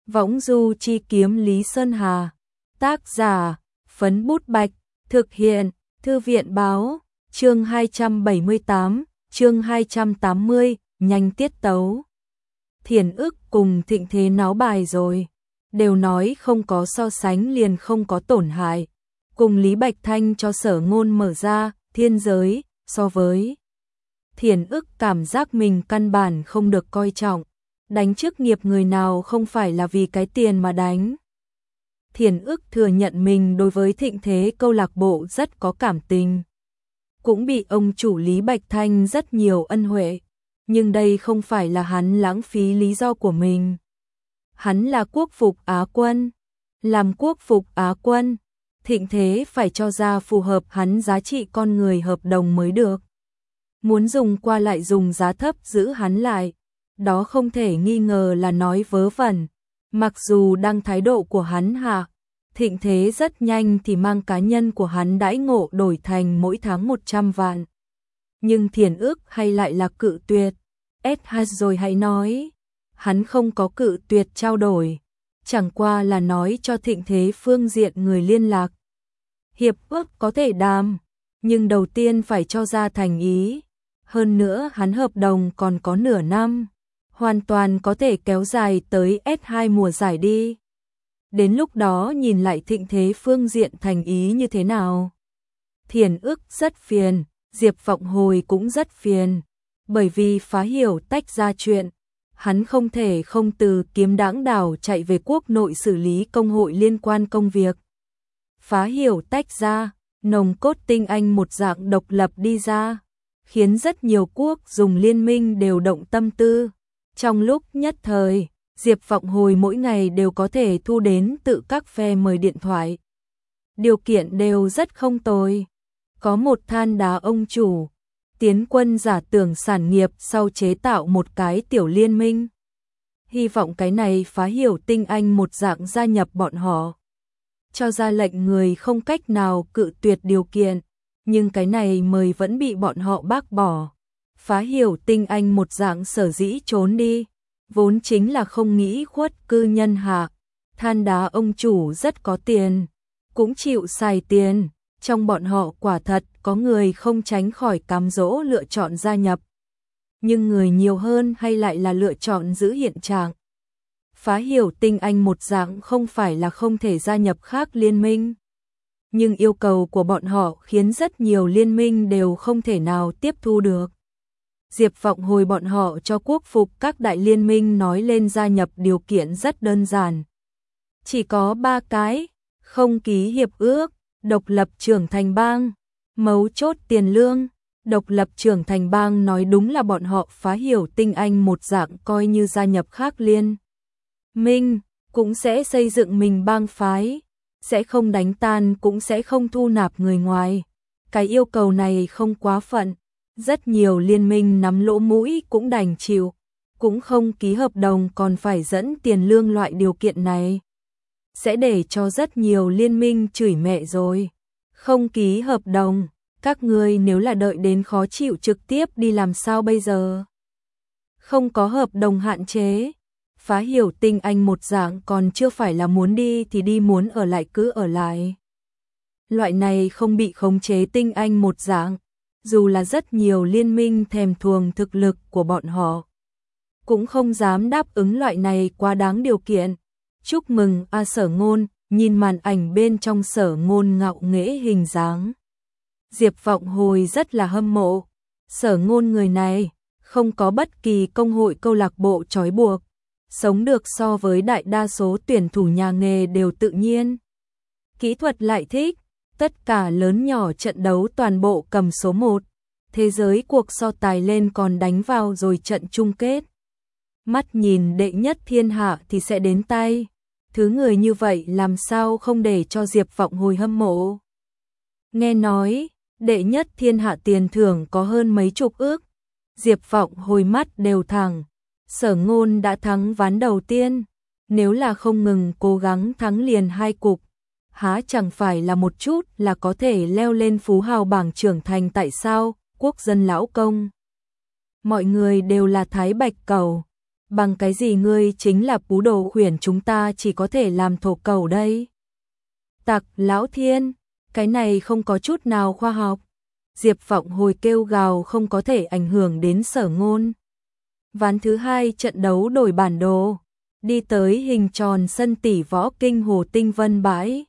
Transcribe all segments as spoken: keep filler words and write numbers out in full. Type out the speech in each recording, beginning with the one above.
Võng du chi kiếm Lý Sơn Hà. Tác giả, Phấn Bút Bạch. Thực hiện, Thư viện báo. Chương hai trăm bảy mươi tám, chương hai trăm tám mươi, nhanh tiết tấu. Thiền ức cùng Thịnh Thế náo bài rồi. Đều nói không có so sánh liền không có tổn hại. Cùng Lý Bạch Thanh cho Sở Ngôn mở ra, thiên giới, so với Thiền ức cảm giác mình căn bản không được coi trọng. Đánh chức nghiệp người nào không phải là vì cái tiền mà đánh. Thiền ức thừa nhận mình đối với Thịnh Thế câu lạc bộ rất có cảm tình. Cũng bị ông chủ Lý Bạch Thanh rất nhiều ân huệ. Nhưng đây không phải là hắn lãng phí lý do của mình. Hắn là quốc phục Á quân. Làm quốc phục Á quân, Thịnh Thế phải cho ra phù hợp hắn giá trị con người hợp đồng mới được. Muốn dùng qua lại dùng giá thấp giữ hắn lại. Đó không thể nghi ngờ là nói vớ vẩn. Mặc dù đang thái độ của hắn hạ, Thịnh Thế rất nhanh thì mang cá nhân của hắn đãi ngộ đổi thành mỗi tháng một trăm vạn. Nhưng Thiền ức hay lại là cự tuyệt. ét hát rồi hãy nói. Hắn không có cự tuyệt trao đổi. Chẳng qua là nói cho Thịnh Thế phương diện người liên lạc. Hiệp ước có thể đàm, nhưng đầu tiên phải cho ra thành ý. Hơn nữa hắn hợp đồng còn có nửa năm. Hoàn toàn có thể kéo dài tới ét hai mùa giải đi. Đến lúc đó nhìn lại Thịnh Thế phương diện thành ý như thế nào. Thiền ức rất phiền, Diệp Vọng Hồi cũng rất phiền. Bởi vì Phá Hiểu tách ra chuyện, hắn không thể không từ Kiếm Đãng đảo chạy về quốc nội xử lý công hội liên quan công việc. Phá Hiểu tách ra, nồng cốt tinh anh một dạng độc lập đi ra, khiến rất nhiều quốc dùng liên minh đều động tâm tư. Trong lúc nhất thời, Diệp Vọng Hồi mỗi ngày đều có thể thu đến tự các phe mời điện thoại. Điều kiện đều rất không tồi. Có một than đá ông chủ, tiến quân giả tưởng sản nghiệp sau chế tạo một cái tiểu liên minh. Hy vọng cái này Phá Hiểu tinh anh một dạng gia nhập bọn họ. Cho ra lệnh người không cách nào cự tuyệt điều kiện, nhưng cái này mời vẫn bị bọn họ bác bỏ. Phá Hiểu tinh anh một dạng sở dĩ trốn đi, vốn chính là không nghĩ khuất cư nhân hạ. Than đá ông chủ rất có tiền, cũng chịu xài tiền. Trong bọn họ quả thật có người không tránh khỏi cám dỗ lựa chọn gia nhập. Nhưng người nhiều hơn hay lại là lựa chọn giữ hiện trạng. Phá Hiểu tinh anh một dạng không phải là không thể gia nhập khác liên minh. Nhưng yêu cầu của bọn họ khiến rất nhiều liên minh đều không thể nào tiếp thu được. Diệp Vọng Hồi bọn họ cho quốc phục các đại liên minh nói lên gia nhập điều kiện rất đơn giản. Chỉ có ba cái, không ký hiệp ước, độc lập trưởng thành bang, mấu chốt tiền lương. Độc lập trưởng thành bang nói đúng là bọn họ Phá Hiểu tinh anh một dạng coi như gia nhập khác liên minh, cũng sẽ xây dựng mình bang phái, sẽ không đánh tan cũng sẽ không thu nạp người ngoài. Cái yêu cầu này không quá phận. Rất nhiều liên minh nắm lỗ mũi cũng đành chịu, cũng không ký hợp đồng còn phải dẫn tiền lương loại điều kiện này. Sẽ để cho rất nhiều liên minh chửi mẹ rồi. Không ký hợp đồng, các ngươi nếu là đợi đến khó chịu trực tiếp đi làm sao bây giờ? Không có hợp đồng hạn chế. Phá Hiểu tinh anh một dạng còn chưa phải là muốn đi thì đi, muốn ở lại cứ ở lại. Loại này không bị khống chế tinh anh một dạng. Dù là rất nhiều liên minh thèm thuồng thực lực của bọn họ, cũng không dám đáp ứng loại này quá đáng điều kiện. Chúc mừng a Sở Ngôn, nhìn màn ảnh bên trong Sở Ngôn ngạo nghễ hình dáng. Diệp Vọng Hồi rất là hâm mộ. Sở Ngôn người này, không có bất kỳ công hội câu lạc bộ trói buộc, sống được so với đại đa số tuyển thủ nhà nghề đều tự nhiên. Kỹ thuật lại thích. Tất cả lớn nhỏ trận đấu toàn bộ cầm số một. Thế giới cuộc so tài lên còn đánh vào rồi trận chung kết. Mắt nhìn đệ nhất thiên hạ thì sẽ đến tay. Thứ người như vậy làm sao không để cho Diệp Vọng Hồi hâm mộ. Nghe nói, đệ nhất thiên hạ tiền thưởng có hơn mấy chục ước. Diệp Vọng Hồi mắt đều thẳng. Sở Ngôn đã thắng ván đầu tiên. Nếu là không ngừng cố gắng thắng liền hai cục, há chẳng phải là một chút là có thể leo lên phú hào bảng trưởng thành. Tại sao? Quốc dân lão công. Mọi người đều là Thái Bạch Cầu. Bằng cái gì ngươi chính là Pú Đồ khuyển chúng ta chỉ có thể làm thổ cẩu đây? Tặc lão thiên, cái này không có chút nào khoa học. Diệp Vọng Hồi kêu gào không có thể ảnh hưởng đến Sở Ngôn. Ván thứ hai trận đấu đổi bản đồ, đi tới hình tròn sân tỷ võ kinh Hồ Tinh Vân bãi.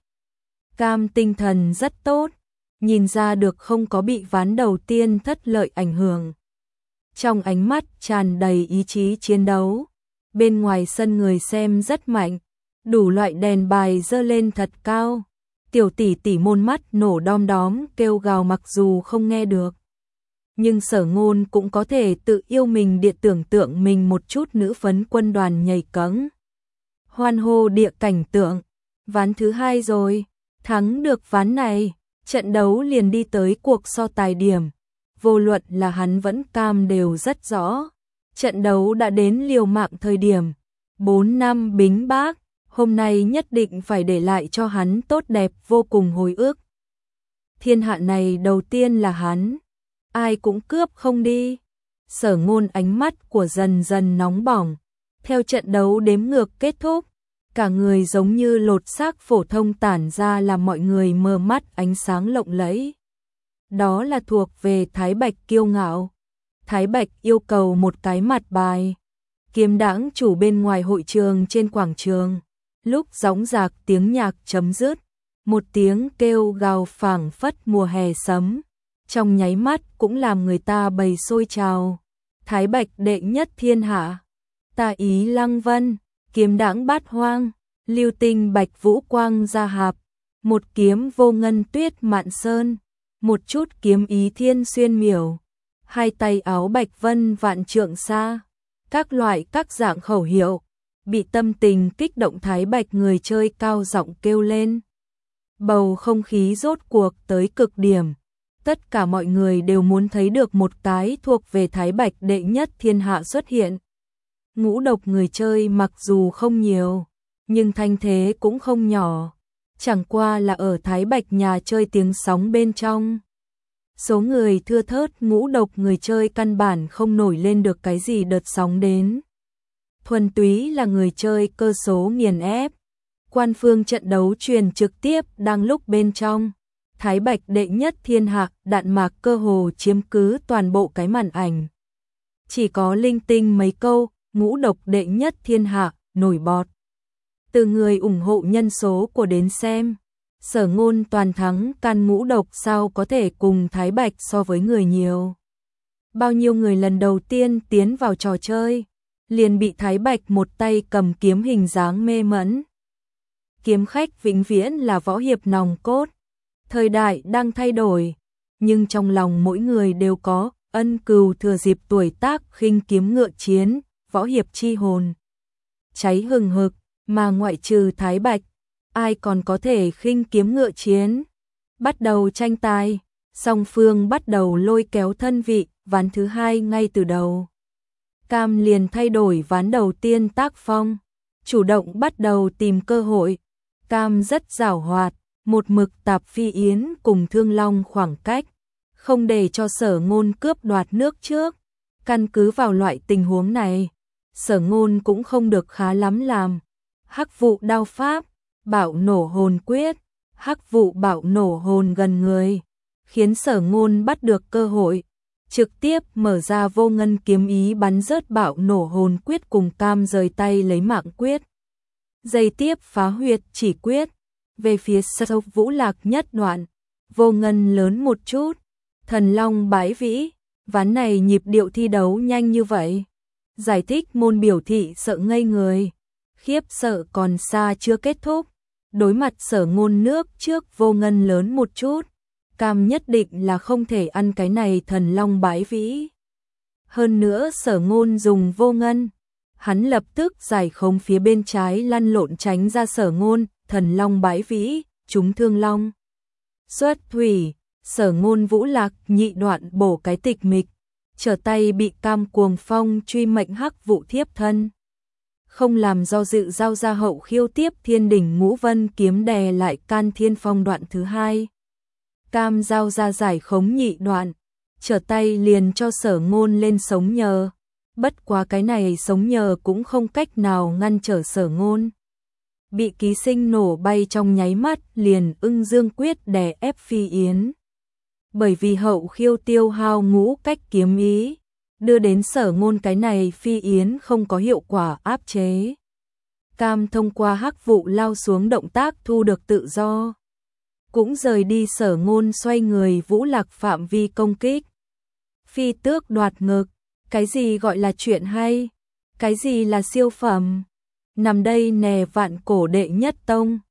Cam tinh thần rất tốt, nhìn ra được không có bị ván đầu tiên thất lợi ảnh hưởng. Trong ánh mắt tràn đầy ý chí chiến đấu, bên ngoài sân người xem rất mạnh, đủ loại đèn bài dơ lên thật cao. Tiểu tỷ tỷ môn mắt nổ đom đóm kêu gào mặc dù không nghe được. Nhưng Sở Ngôn cũng có thể tự yêu mình địa tưởng tượng mình một chút nữ phấn quân đoàn nhảy cẫng. Hoan hô địa cảnh tượng, ván thứ hai rồi, thắng được ván này, trận đấu liền đi tới cuộc so tài điểm. Vô luận là hắn vẫn Cam đều rất rõ, trận đấu đã đến liều mạng thời điểm. bốn năm bính bác, hôm nay nhất định phải để lại cho hắn tốt đẹp vô cùng hồi ức. Thiên hạ này đầu tiên là hắn, ai cũng cướp không đi. Sở Ngôn ánh mắt của dần dần nóng bỏng, theo trận đấu đếm ngược kết thúc, cả người giống như lột xác phổ thông tản ra làm mọi người mờ mắt ánh sáng lộng lẫy. Đó là thuộc về Thái Bạch kiêu ngạo. Thái Bạch yêu cầu một cái mặt bài. Kiếm đãng chủ bên ngoài hội trường trên quảng trường. Lúc gióng giạc tiếng nhạc chấm dứt, một tiếng kêu gào phảng phất mùa hè sấm, trong nháy mắt cũng làm người ta bầy sôi trào. Thái Bạch đệ nhất thiên hạ, Tà Ý Lăng Vân, kiếm đãng bát hoang, lưu tinh bạch vũ quang gia hạp, một kiếm vô ngân tuyết mạn sơn, một chút kiếm ý thiên xuyên miểu, hai tay áo bạch vân vạn trượng xa, các loại các dạng khẩu hiệu. Bị tâm tình kích động Thái Bạch người chơi cao giọng kêu lên. Bầu không khí rốt cuộc tới cực điểm. Tất cả mọi người đều muốn thấy được một cái thuộc về Thái Bạch đệ nhất thiên hạ xuất hiện. Ngũ độc người chơi mặc dù không nhiều, nhưng thanh thế cũng không nhỏ. Chẳng qua là ở Thái Bạch nhà chơi tiếng sóng bên trong. Số người thưa thớt ngũ độc người chơi căn bản không nổi lên được cái gì đợt sóng đến. Thuần túy là người chơi cơ số nghiền ép. Quan phương trận đấu truyền trực tiếp đang lúc bên trong. Thái Bạch đệ nhất thiên hạ, đạn mạc cơ hồ chiếm cứ toàn bộ cái màn ảnh. Chỉ có linh tinh mấy câu, ngũ độc đệ nhất thiên hạ, nổi bọt. Từ người ủng hộ nhân số của đến xem, Sở Ngôn toàn thắng can ngũ độc sao có thể cùng Thái Bạch so với người nhiều. Bao nhiêu người lần đầu tiên tiến vào trò chơi, liền bị Thái Bạch một tay cầm kiếm hình dáng mê mẫn. Kiếm khách vĩnh viễn là võ hiệp nòng cốt. Thời đại đang thay đổi, nhưng trong lòng mỗi người đều có ân cừu thừa dịp tuổi tác khinh kiếm ngựa chiến, võ hiệp chi hồn. Cháy hừng hực, mà ngoại trừ Thái Bạch, ai còn có thể khinh kiếm ngựa chiến. Bắt đầu tranh tài, song phương bắt đầu lôi kéo thân vị, ván thứ hai ngay từ đầu. Cam liền thay đổi ván đầu tiên tác phong, chủ động bắt đầu tìm cơ hội. Cam rất giàu hoạt, một mực tạp Phi Yến cùng Thương Long khoảng cách, không để cho Sở Ngôn cướp đoạt nước trước. Căn cứ vào loại tình huống này, Sở Ngôn cũng không được khá lắm làm. Hắc vụ đao pháp, bạo nổ hồn quyết, hắc vụ bạo nổ hồn gần người, khiến Sở Ngôn bắt được cơ hội. Trực tiếp mở ra vô ngân kiếm ý bắn rớt bạo nổ hồn quyết cùng Cam rời tay lấy mạng quyết. Giây tiếp phá huyệt chỉ quyết, về phía sau Vũ Lạc nhất đoạn, vô ngân lớn một chút, thần long bái vĩ, ván này nhịp điệu thi đấu nhanh như vậy. Giải thích môn biểu thị sợ ngây người, khiếp sợ còn xa chưa kết thúc, đối mặt Sở Ngôn nước trước vô ngân lớn một chút. Cam nhất định là không thể ăn cái này thần long bái vĩ. Hơn nữa Sở Ngôn dùng vô ngân, hắn lập tức giải khống phía bên trái lăn lộn tránh ra Sở Ngôn, thần long bái vĩ, chúng thương long. Xuất thủy, Sở Ngôn Vũ Lạc nhị đoạn bổ cái tịch mịch, trở tay bị Cam cuồng phong truy mệnh hắc vụ thiếp thân. Không làm do dự giao ra hậu khiêu tiếp thiên đỉnh ngũ vân kiếm đè lại can thiên phong đoạn thứ hai. Cam giao ra giải khống nhị đoạn, trở tay liền cho Sở Ngôn lên sống nhờ. bất quá cái này sống nhờ cũng không cách nào ngăn trở Sở Ngôn. Bị ký sinh nổ bay trong nháy mắt, liền ưng dương quyết đè ép Phi Yến. Bởi vì hậu khiêu tiêu hao ngũ cách kiếm ý, đưa đến Sở Ngôn cái này Phi Yến không có hiệu quả áp chế. Cam thông qua hắc vụ lao xuống động tác thu được tự do. Cũng rời đi Sở Ngôn xoay người Vũ Lạc phạm vi công kích. Phi tước đoạt ngực, cái gì gọi là chuyện hay? Cái gì là siêu phẩm? Nằm đây nè vạn cổ đệ nhất tông.